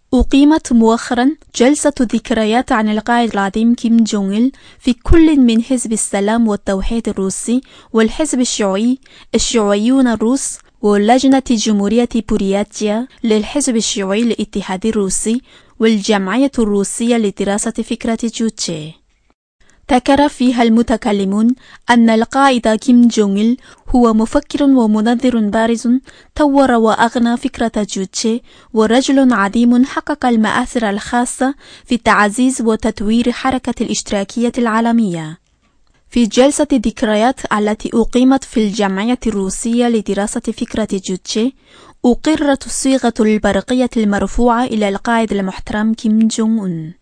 أقيمت مؤخرا جلسة ذكريات عن القائد العظيم كيم جونغ إل في كل من حزب السلام والتوحيد الروسي والحزب الشيوعيون الروس ولجنة جمهورية بورياتيا للحزب الشيوعي الاتحادي الروسي والجمعية الروسية لدراسة فكرة جوتشي. ذكر فيها المتكلمون أن القائد كيم جونغ إل هو مفكر ومنظر بارز طور وأغنى فكرة جوتشي ورجل عظيم حقق المآثر الخاصة في تعزيز وتطوير حركة الاشتراكية العالمية. في جلسة ذكريات التي أقيمت في الجمعية الروسية لدراسة فكرة جوتشي أقرت الصيغة البرقية المرفوعة إلى القائد المحترم كيم جونغ أون.